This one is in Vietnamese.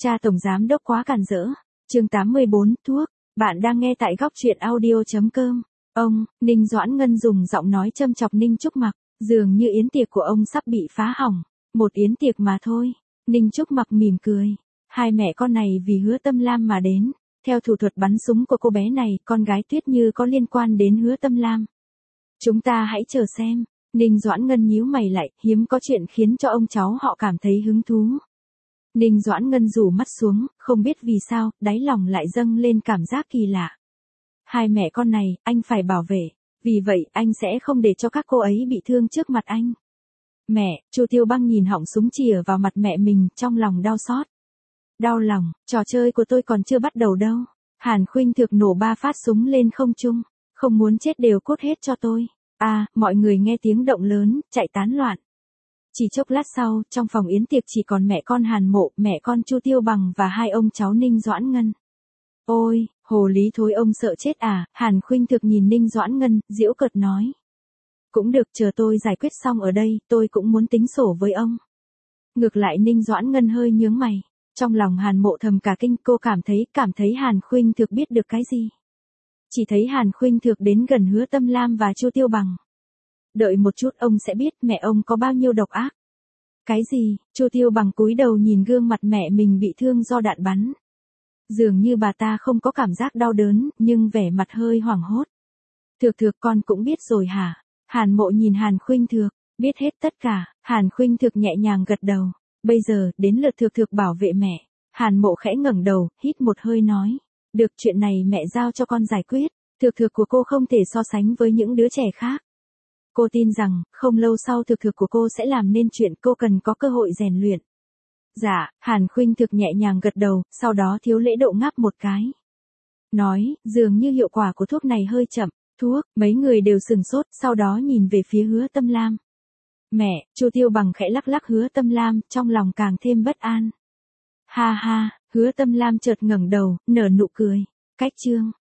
Cha tổng giám đốc quá càn rỡ. Chương 84, thuốc. Bạn đang nghe tại góc truyện audio.com. Ông, Ninh Doãn Ngân dùng giọng nói châm chọc Ninh Trúc Mặc, dường như yến tiệc của ông sắp bị phá hỏng. Một yến tiệc mà thôi. Ninh Trúc Mặc mỉm cười. Hai mẹ con này vì Hứa Tâm Lam mà đến. Theo thủ thuật bắn súng của cô bé này, con gái Tuyết Như có liên quan đến Hứa Tâm Lam. Chúng ta hãy chờ xem. Ninh Doãn Ngân nhíu mày lại, hiếm có chuyện khiến cho ông cháu họ cảm thấy hứng thú. Ninh Doãn Ngân rủ mắt xuống, không biết vì sao, đáy lòng lại dâng lên cảm giác kỳ lạ. Hai mẹ con này, anh phải bảo vệ, vì vậy anh sẽ không để cho các cô ấy bị thương trước mặt anh. Mẹ, Chu Tiêu Băng nhìn họng súng chìa vào mặt mẹ mình, trong lòng đau xót. Đau lòng, trò chơi của tôi còn chưa bắt đầu đâu. Hàn Khuynh Thực nổ 3 phát súng lên không trung, không muốn chết đều cút hết cho tôi. À, mọi người nghe tiếng động lớn, chạy tán loạn. Chỉ chốc lát sau, trong phòng yến tiệc chỉ còn mẹ con Hàn Mộ, mẹ con Chu Tiêu Bằng và hai ông cháu Ninh Doãn Ngân. Ôi, hồ lý thối, ông sợ chết à? Hàn Khuynh Thực nhìn Ninh Doãn Ngân, giễu cợt nói. Cũng được, chờ tôi giải quyết xong ở đây, tôi cũng muốn tính sổ với ông. Ngược lại Ninh Doãn Ngân hơi nhướng mày. Trong lòng Hàn Mộ thầm cả kinh, cô cảm thấy Hàn Khuynh Thực biết được cái gì. Chỉ thấy Hàn Khuynh Thực đến gần Hứa Tâm Lam và Chu Tiêu Bằng. Đợi một chút, ông sẽ biết mẹ ông có bao nhiêu độc ác. Cái gì? Chu Tiêu Bằng cúi đầu nhìn gương mặt mẹ mình bị thương do đạn bắn. Dường như bà ta không có cảm giác đau đớn, nhưng vẻ mặt hơi hoảng hốt. Thực con cũng biết rồi hả? Hàn Mộ nhìn Hàn Khuynh Thực, biết hết tất cả. Hàn Khuynh Thực nhẹ nhàng gật đầu. Bây giờ, đến lượt Thực bảo vệ mẹ. Hàn Mộ khẽ ngẩng đầu, hít một hơi nói. Được, chuyện này mẹ giao cho con giải quyết. Thực của cô không thể so sánh với những đứa trẻ khác. Cô tin rằng, không lâu sau thực của cô sẽ làm nên chuyện, cô cần có cơ hội rèn luyện. Dạ, Hàn Khuynh Thực nhẹ nhàng gật đầu, sau đó thiếu lễ độ ngáp một cái. Nói, dường như hiệu quả của thuốc này hơi chậm. Thuốc, mấy người đều sừng sốt, sau đó nhìn về phía Hứa Tâm Lam. Mẹ, Chu Tiêu Bằng khẽ lắc Hứa Tâm Lam, trong lòng càng thêm bất an. Ha ha, Hứa Tâm Lam chợt ngẩng đầu, nở nụ cười. Cách chương